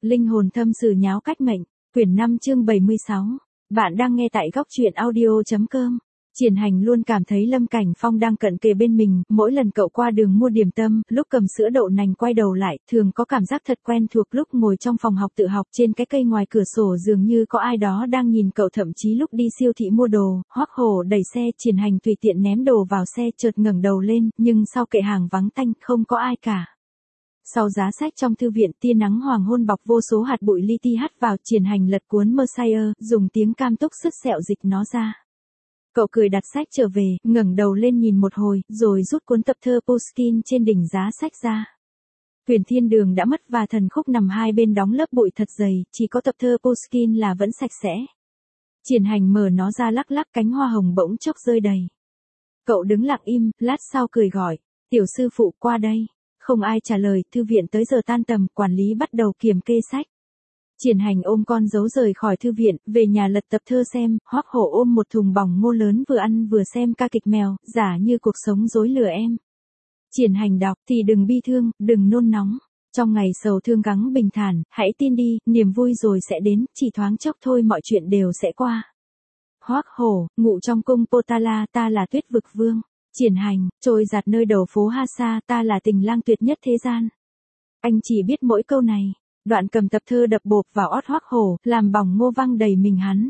Linh hồn thâm sử nháo cách mệnh, quyển 5 chương 76. Bạn đang nghe tại góc truyện audio.com. Triển Hành luôn cảm thấy Lâm Cảnh Phong đang cận kề bên mình, mỗi lần cậu qua đường mua điểm tâm, lúc cầm sữa đậu nành quay đầu lại, thường có cảm giác thật quen thuộc lúc ngồi trong phòng học tự học trên cái cây ngoài cửa sổ dường như có ai đó đang nhìn cậu, thậm chí lúc đi siêu thị mua đồ, Hoắc Hổ đẩy xe, Triển Hành tùy tiện ném đồ vào xe, chợt ngẩng đầu lên, nhưng sau kệ hàng vắng tanh, không có ai cả. Sau giá sách trong thư viện, tia nắng hoàng hôn bọc vô số hạt bụi li ti hắt vào, Triển Hành lật cuốn Messiah, dùng tiếng cam túc sứt sẹo dịch nó ra. Cậu cười đặt sách trở về, ngẩng đầu lên nhìn một hồi, rồi rút cuốn tập thơ Pushkin trên đỉnh giá sách ra. Huyền Thiên Đường đã mất và thần khúc nằm hai bên đóng lớp bụi thật dày, chỉ có tập thơ Pushkin là vẫn sạch sẽ. Triển Hành mở nó ra lắc lắc, cánh hoa hồng bỗng chốc rơi đầy. Cậu đứng lặng im, lát sau cười gọi, tiểu sư phụ qua đây. Không ai trả lời, thư viện tới giờ tan tầm, quản lý bắt đầu kiểm kê sách. Triển Hành ôm con dấu rời khỏi thư viện, về nhà lật tập thơ xem, Hoắc Hổ ôm một thùng bỏng ngô lớn vừa ăn vừa xem ca kịch mèo, giả như cuộc sống dối lừa em. Triển Hành đọc, thì đừng bi thương, đừng nôn nóng. Trong ngày sầu thương gắng bình thản, hãy tin đi, niềm vui rồi sẽ đến, chỉ thoáng chốc thôi mọi chuyện đều sẽ qua. Hoắc Hổ, ngụ trong cung Potala, ta là Tuyết Vực Vương. Triển Hành, trôi giạt nơi đầu phố Hasa, ta là tình lang tuyệt nhất thế gian. Anh chỉ biết mỗi câu này. Đoạn cầm tập thơ đập bộp vào ót Hoắc Hổ, làm bỏng ngô văng đầy mình hắn.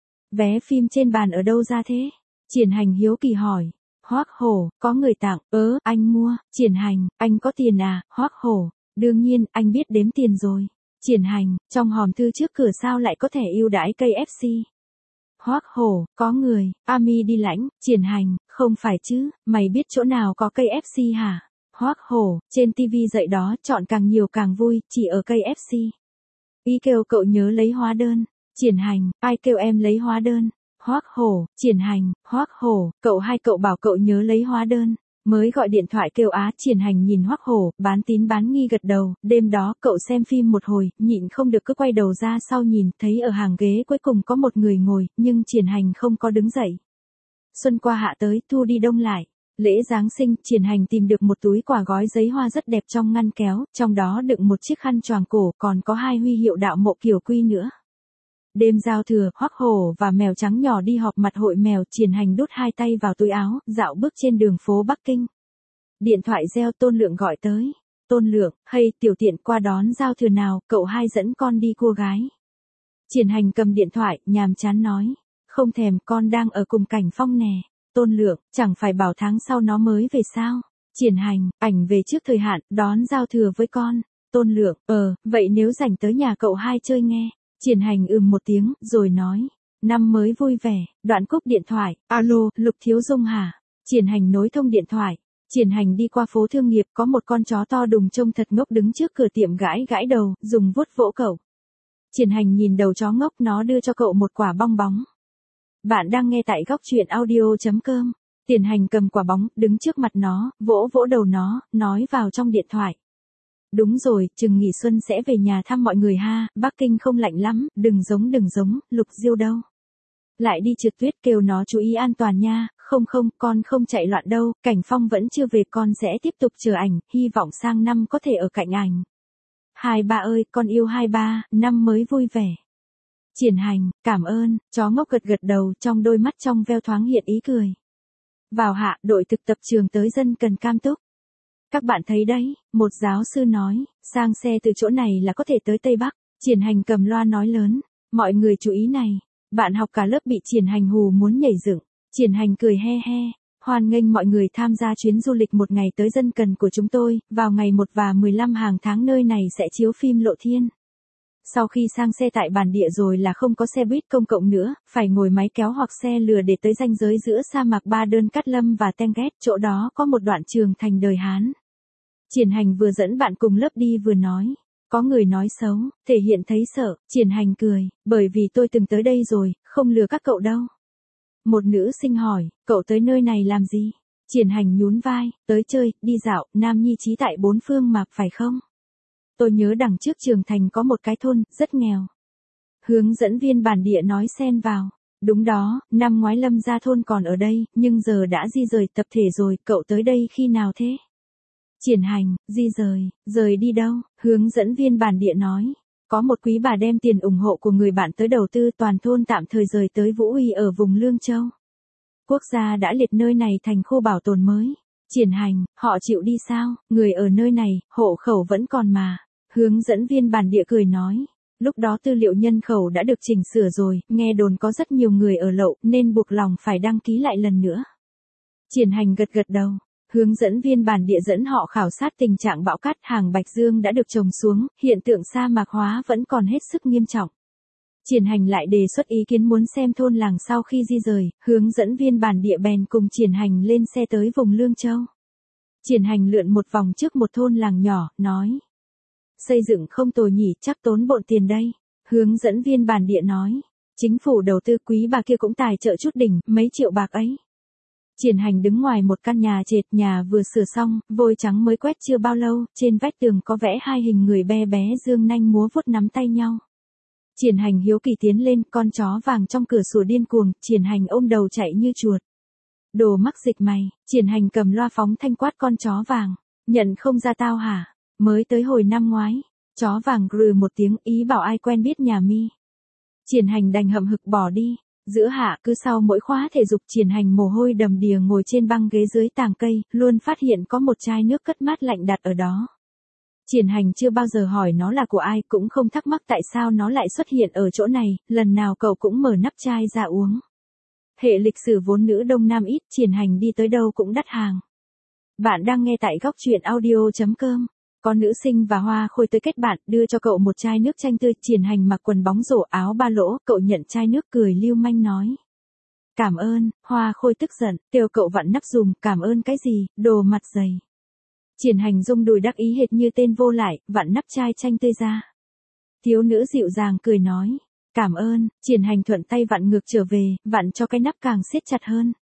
Vé phim trên bàn ở đâu ra thế? Triển Hành hiếu kỳ hỏi. Hoắc Hổ, có người tặng, anh mua. Triển Hành, anh có tiền à? Hoắc Hổ, đương nhiên, anh biết đếm tiền rồi. Triển Hành, trong hòm thư trước cửa sao lại có thẻ ưu đãi KFC? Hoắc Hổ, có người, Ami đi lãnh. Triển Hành, không phải chứ, mày biết chỗ nào có KFC hả? Hoắc Hổ, trên TV dạy đó, chọn càng nhiều càng vui, chỉ ở KFC. Ý kêu cậu nhớ lấy hóa đơn. Triển Hành, ai kêu em lấy hóa đơn? Hoắc Hổ, Triển Hành, Hoắc Hổ, cậu bảo cậu nhớ lấy hóa đơn. Mới gọi điện thoại kêu á. Triển Hành nhìn Hoắc Hổ, bán tín bán nghi gật đầu. Đêm đó cậu xem phim một hồi, nhịn không được cứ quay đầu ra sau nhìn, thấy ở hàng ghế cuối cùng có một người ngồi, nhưng Triển Hành không có đứng dậy. Xuân qua hạ tới, thu đi đông lại. Lễ Giáng sinh, Triển Hành tìm được một túi quà gói giấy hoa rất đẹp trong ngăn kéo, trong đó đựng một chiếc khăn choàng cổ, còn có 2 huy hiệu đạo mộ Kiều Quy nữa. Đêm giao thừa, Hoắc Hổ và mèo trắng nhỏ đi họp mặt hội mèo. Triển Hành đút 2 tay vào túi áo, dạo bước trên đường phố Bắc Kinh. Điện thoại reo, Tôn Lượng gọi tới. Tôn Lượng, hay tiểu tiện qua đón giao thừa nào, cậu hai dẫn con đi cua gái. Triển Hành cầm điện thoại, nhàm chán nói. Không thèm, con đang ở cùng Cảnh Phong nè. Tôn Lượng, chẳng phải bảo tháng sau nó mới về sao? Triển Hành, ảnh về trước thời hạn, đón giao thừa với con. Tôn Lượng, vậy nếu rảnh tới nhà cậu hai chơi nghe. Triển Hành một tiếng, rồi nói. Năm mới vui vẻ. Đoạn cúp điện thoại. Alo, Lục Thiếu Dung hả? Triển Hành nối thông điện thoại. Triển Hành đi qua phố Thương Nghiệp, có một con chó to đùng trông thật ngốc đứng trước cửa tiệm gãi gãi đầu, dùng vuốt vỗ cậu. Triển Hành nhìn đầu chó ngốc, nó đưa cho cậu một quả bong bóng. Bạn đang nghe tại góc truyện audio.com. Triển Hành cầm quả bóng, đứng trước mặt nó, vỗ vỗ đầu nó, nói vào trong điện thoại. Đúng rồi, chừng nghỉ xuân sẽ về nhà thăm mọi người ha, Bắc Kinh không lạnh lắm, đừng giống, Lục Diêu đâu. Lại đi trượt tuyết, kêu nó chú ý an toàn nha, không, con không chạy loạn đâu, Cảnh Phong vẫn chưa về, con sẽ tiếp tục chờ ảnh, hy vọng sang năm có thể ở cạnh ảnh. Hai ba ơi, con yêu hai ba, năm mới vui vẻ. Triển Hành, cảm ơn, chó ngốc gật gật đầu, trong đôi mắt trong veo thoáng hiện ý cười. Vào hạ, đội thực tập trường tới dân cần cam túc. Các bạn thấy đấy, một giáo sư nói, sang xe từ chỗ này là có thể tới Tây Bắc. Triển Hành cầm loa nói lớn, mọi người chú ý này. Bạn học cả lớp bị Triển Hành hù muốn nhảy dựng. Triển Hành cười he he, hoan nghênh mọi người tham gia chuyến du lịch một ngày tới dân cần của chúng tôi, vào ngày 1 và 15 hàng tháng nơi này sẽ chiếu phim Lộ Thiên. Sau khi sang xe tại bản địa rồi là không có xe buýt công cộng nữa, phải ngồi máy kéo hoặc xe lừa để tới ranh giới giữa sa mạc Ba Đơn Cát Lâm và Tenget, chỗ đó có một đoạn trường thành đời Hán. Triển Hành vừa dẫn bạn cùng lớp đi vừa nói, có người nói xấu, thể hiện thấy sợ. Triển Hành cười, bởi vì tôi từng tới đây rồi, không lừa các cậu đâu. Một nữ sinh hỏi, cậu tới nơi này làm gì? Triển Hành nhún vai, tới chơi, đi dạo, Nam Nhi trí tại 4 phương mạc phải không? Tôi nhớ đằng trước trường thành có một cái thôn, rất nghèo. Hướng dẫn viên bản địa nói xen vào. Đúng đó, năm ngoái Lâm gia thôn còn ở đây, nhưng giờ đã di rời tập thể rồi, cậu tới đây khi nào thế? Triển Hành, di rời đi đâu? Hướng dẫn viên bản địa nói. Có một quý bà đem tiền ủng hộ của người bạn tới đầu tư toàn thôn tạm thời rời tới Vũ Uy ở vùng Lương Châu. Quốc gia đã liệt nơi này thành khu bảo tồn mới. Triển Hành, họ chịu đi sao, người ở nơi này, hộ khẩu vẫn còn mà. Hướng dẫn viên bản địa cười nói. Lúc đó tư liệu nhân khẩu đã được chỉnh sửa rồi, nghe đồn có rất nhiều người ở lậu nên buộc lòng phải đăng ký lại lần nữa. Triển Hành gật gật đầu. Hướng dẫn viên bản địa dẫn họ khảo sát tình trạng bão cát hàng Bạch Dương đã được trồng xuống, hiện tượng sa mạc hóa vẫn còn hết sức nghiêm trọng. Triển Hành lại đề xuất ý kiến muốn xem thôn làng sau khi di rời, hướng dẫn viên bản địa bèn cùng Triển Hành lên xe tới vùng Lương Châu. Triển Hành lượn một vòng trước một thôn làng nhỏ, nói. Xây dựng không tồi nhỉ, chắc tốn bộn tiền đây. Hướng dẫn viên bản địa nói. Chính phủ đầu tư, quý bà kia cũng tài trợ chút đỉnh, mấy triệu bạc ấy. Triển Hành đứng ngoài một căn nhà trệt, nhà vừa sửa xong, vôi trắng mới quét chưa bao lâu, trên vách tường có vẽ hai hình người be bé dương nanh múa vuốt nắm tay nhau. Triển Hành hiếu kỳ tiến lên, con chó vàng trong cửa sổ điên cuồng, Triển Hành ôm đầu chạy như chuột. Đồ mắc dịch mày, Triển Hành cầm loa phóng thanh quát con chó vàng, nhận không ra tao hả? Mới tới hồi năm ngoái, chó vàng gừ một tiếng ý bảo ai quen biết nhà mi. Triển Hành đành hậm hực bỏ đi. Giữa hạ cứ sau mỗi khóa thể dục Triển Hành mồ hôi đầm đìa ngồi trên băng ghế dưới tàng cây, luôn phát hiện có một chai nước cất mát lạnh đặt ở đó. Triển Hành chưa bao giờ hỏi nó là của ai, cũng không thắc mắc tại sao nó lại xuất hiện ở chỗ này, lần nào cậu cũng mở nắp chai ra uống. Hệ lịch sử vốn nữ đông nam ít, Triển Hành đi tới đâu cũng đắt hàng. Bạn đang nghe tại góc truyện audio.com. Có nữ sinh và Hoa Khôi tới kết bạn, đưa cho cậu một chai nước chanh tươi. Triển Hành mặc quần bóng rổ áo ba lỗ, cậu nhận chai nước cười lưu manh nói. Cảm ơn. Hoa Khôi tức giận, kêu cậu vặn nắp dùm, cảm ơn cái gì, đồ mặt dày. Triển Hành rung đùi đắc ý hệt như tên vô lại, vặn nắp chai chanh tươi ra. Thiếu nữ dịu dàng cười nói. Cảm ơn. Triển Hành thuận tay vặn ngược trở về, vặn cho cái nắp càng siết chặt hơn.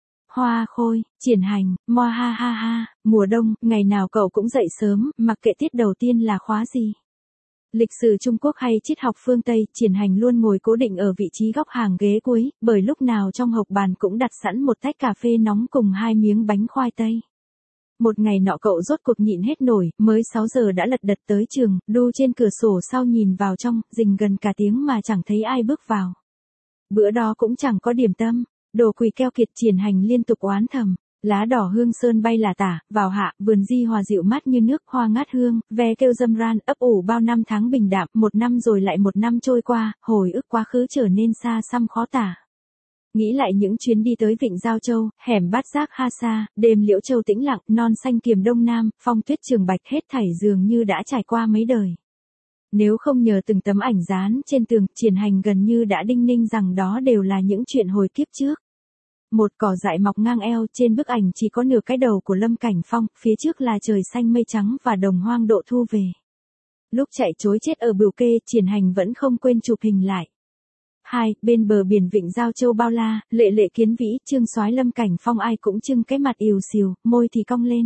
Hoa Khôi, Triển Hành, moa ha ha ha, mùa đông, ngày nào cậu cũng dậy sớm, mặc kệ tiết đầu tiên là khóa gì. Lịch sử Trung Quốc hay triết học phương Tây, Triển Hành luôn ngồi cố định ở vị trí góc hàng ghế cuối, bởi lúc nào trong hộc bàn cũng đặt sẵn một tách cà phê nóng cùng 2 miếng bánh khoai tây. Một ngày nọ cậu rốt cuộc nhịn hết nổi, mới 6 giờ đã lật đật tới trường, đu trên cửa sổ sau nhìn vào trong, rình gần cả tiếng mà chẳng thấy ai bước vào. Bữa đó cũng chẳng có điểm tâm. Đồ quỳ keo kiệt, Triển Hành liên tục oán thầm. Lá đỏ hương sơn bay là tả, vào hạ, vườn di hòa dịu mát như nước, hoa ngát hương, ve kêu râm ran, ấp ủ bao năm tháng bình đạm, một năm rồi lại một năm trôi qua, hồi ức quá khứ trở nên xa xăm khó tả. Nghĩ lại những chuyến đi tới Vịnh Giao Châu, hẻm Bát Giác Ha Sa, đêm Liễu Châu tĩnh lặng, non xanh Kiềm Đông Nam, phong tuyết Trường Bạch, hết thảy dường như đã trải qua mấy đời. Nếu không nhờ từng tấm ảnh dán trên tường, Triển Hành gần như đã đinh ninh rằng đó đều là những chuyện hồi kiếp trước. Một cỏ dại mọc ngang eo, trên bức ảnh chỉ có nửa cái đầu của Lâm Cảnh Phong, phía trước là trời xanh mây trắng và đồng hoang độ thu về. Lúc chạy trối chết ở Bửu Kê, Triển Hành vẫn không quên chụp hình lại. 2. Bên bờ biển Vịnh Giao Châu bao la, lệ lệ kiến vĩ, Trương Soái Lâm Cảnh Phong ai cũng trưng cái mặt ìu xìu, môi thì cong lên.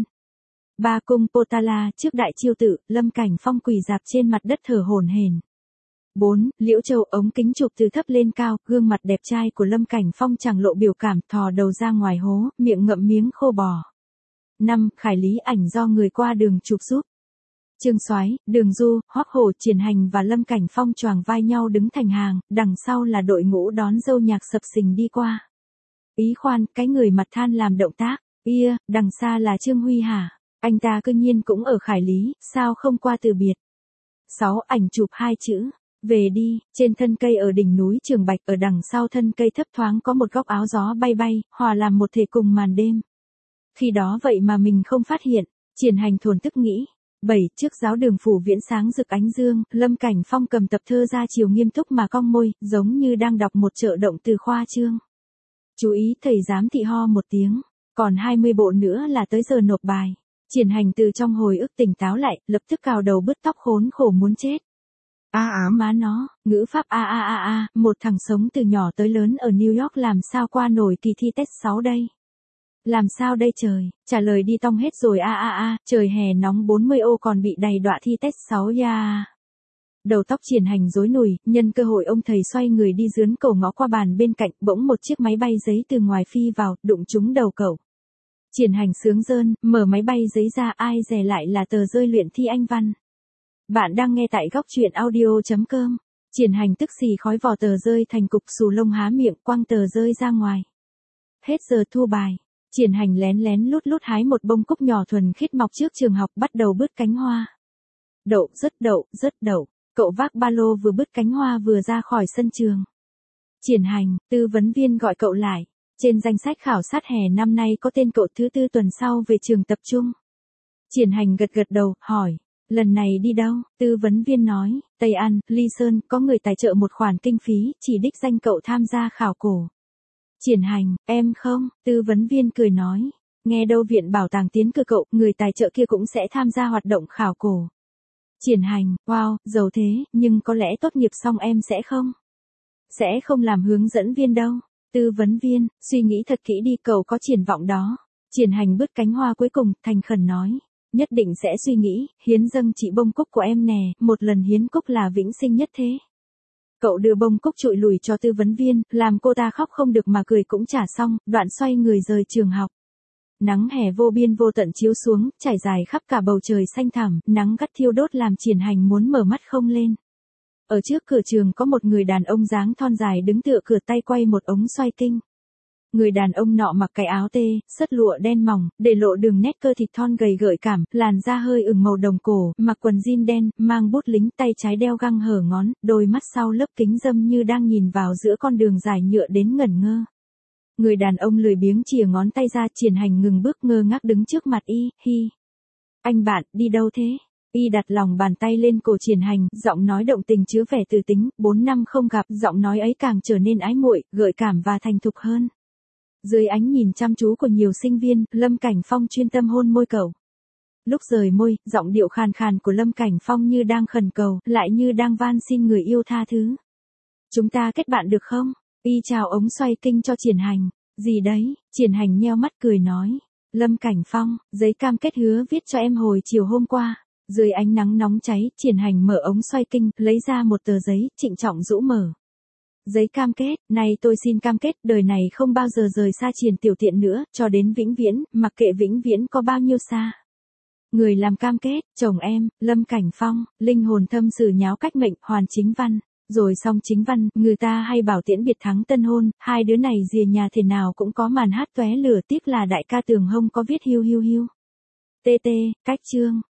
3. Cung Potala, trước đại chiêu tự, Lâm Cảnh Phong quỳ rạp trên mặt đất thở hổn hển. 4. Liễu Châu, ống kính chụp từ thấp lên cao, gương mặt đẹp trai của Lâm Cảnh Phong chẳng lộ biểu cảm, thò đầu ra ngoài hố, miệng ngậm miếng khô bò. 5. Khải lý, ảnh do người qua đường chụp giúp. Trương Soái, Đường Du, Hoắc Hổ, Triển Hành và Lâm Cảnh Phong choàng vai nhau đứng thành hàng, đằng sau là đội ngũ đón dâu nhạc sập sình đi qua. Ý khoan, cái người mặt than làm động tác, ia, đằng xa là Trương Huy hả? Anh ta cương nhiên cũng ở Khải Lý, sao không qua từ biệt? 6. Ảnh chụp 2 chữ. Về đi, trên thân cây ở đỉnh núi Trường Bạch, ở đằng sau thân cây thấp thoáng có một góc áo gió bay bay, hòa làm một thể cùng màn đêm. Khi đó vậy mà mình không phát hiện, Triển Hành thổn thức nghĩ. 7. Trước giáo đường phủ viễn sáng rực ánh dương, Lâm Cảnh Phong cầm tập thơ ra chiều nghiêm túc mà cong môi, giống như đang đọc một trợ động từ khoa chương. Chú ý, thầy giám thị ho một tiếng, còn 20 bộ nữa là tới giờ nộp bài. Triển Hành từ trong hồi ức tỉnh táo lại, lập tức cào đầu bứt tóc khốn khổ muốn chết. Má nó, ngữ pháp một thằng sống từ nhỏ tới lớn ở New York làm sao qua nổi kỳ thi test 6 đây? Làm sao đây trời, trả lời đi tong hết rồi trời hè nóng 40 ô còn bị đầy đọa thi test 6 ya. Đầu tóc Triển Hành rối nùi, nhân cơ hội ông thầy xoay người đi dướn cổ ngó qua bàn bên cạnh, bỗng một chiếc máy bay giấy từ ngoài phi vào, đụng trúng đầu cậu. Triển Hành sướng rơn, mở máy bay giấy ra, ai dè lại là tờ rơi luyện thi Anh văn. Bạn đang nghe tại góc truyện audio.com. Triển Hành tức xì khói vỏ tờ rơi thành cục, xù lông há miệng quăng tờ rơi ra ngoài. Hết giờ thu bài. Triển Hành lén lén lút lút hái một bông cúc nhỏ thuần khiết mọc trước trường học, bắt đầu bứt cánh hoa. Đậu, rất đậu. Cậu vác ba lô vừa bứt cánh hoa vừa ra khỏi sân trường. Triển Hành, tư vấn viên gọi cậu lại. Trên danh sách khảo sát hè năm nay có tên cậu thứ 4 tuần sau về trường tập trung. Triển Hành gật đầu, hỏi. Lần này đi đâu? Tư vấn viên nói, Tây An, Ly Sơn, có người tài trợ một khoản kinh phí, chỉ đích danh cậu tham gia khảo cổ. Triển Hành, em không? Tư vấn viên cười nói. Nghe đâu Viện Bảo tàng tiến cử cậu, người tài trợ kia cũng sẽ tham gia hoạt động khảo cổ. Triển Hành, wow, giàu thế, nhưng có lẽ tốt nghiệp xong em sẽ không? Sẽ không làm hướng dẫn viên đâu. Tư vấn viên, suy nghĩ thật kỹ đi, cậu có triển vọng đó. Triển Hành bứt cánh hoa cuối cùng, thành khẩn nói. Nhất định sẽ suy nghĩ, hiến dâng chị bông cúc của em nè, một lần hiến cúc là vĩnh sinh nhất thế. Cậu đưa bông cúc trụi lùi cho tư vấn viên, làm cô ta khóc không được mà cười cũng trả xong, đoạn xoay người rời trường học. Nắng hè vô biên vô tận chiếu xuống, trải dài khắp cả bầu trời xanh thẳm, nắng gắt thiêu đốt làm Triển Hành muốn mở mắt không lên. Ở trước cửa trường có một người đàn ông dáng thon dài đứng tựa cửa, tay quay một ống xoay kinh. Người đàn ông nọ mặc cái áo tê, sất lụa đen mỏng, để lộ đường nét cơ thịt thon gầy gợi cảm, làn da hơi ửng màu đồng cổ, mặc quần jean đen, mang bút lính, tay trái đeo găng hở ngón, đôi mắt sau lớp kính râm như đang nhìn vào giữa con đường dài nhựa đến ngẩn ngơ. Người đàn ông lười biếng chìa ngón tay ra. Triển Hành ngừng bước ngơ ngác đứng trước mặt y, hi. Anh bạn, đi đâu thế? Y đặt lòng bàn tay lên cổ Triển Hành, giọng nói động tình chứa vẻ từ tính, 4 năm không gặp, giọng nói ấy càng trở nên ái muội, gợi cảm và thành thục hơn. Dưới ánh nhìn chăm chú của nhiều sinh viên, Lâm Cảnh Phong chuyên tâm hôn môi cậu. Lúc rời môi, giọng điệu khàn khàn của Lâm Cảnh Phong như đang khẩn cầu, lại như đang van xin người yêu tha thứ. Chúng ta kết bạn được không? Y chào ống xoay kinh cho Triển Hành. Gì đấy? Triển Hành nheo mắt cười nói. Lâm Cảnh Phong, giấy cam kết hứa viết cho em hồi chiều hôm qua. Dưới ánh nắng nóng cháy, Triển Hành mở ống xoay kinh, lấy ra một tờ giấy, trịnh trọng rũ mở. Giấy cam kết, này tôi xin cam kết, đời này không bao giờ rời xa Triển tiểu tiện nữa, cho đến vĩnh viễn, mặc kệ vĩnh viễn có bao nhiêu xa. Người làm cam kết, chồng em, Lâm Cảnh Phong, linh hồn thâm sử nháo cách mệnh, hoàn chính văn. Rồi xong chính văn, người ta hay bảo tiễn biệt thắng tân hôn, hai đứa này rìa nhà thế nào cũng có màn hát tóe lửa, tiếc là đại ca Tường Hông có viết hiu hiu hiu. TT, cách chương.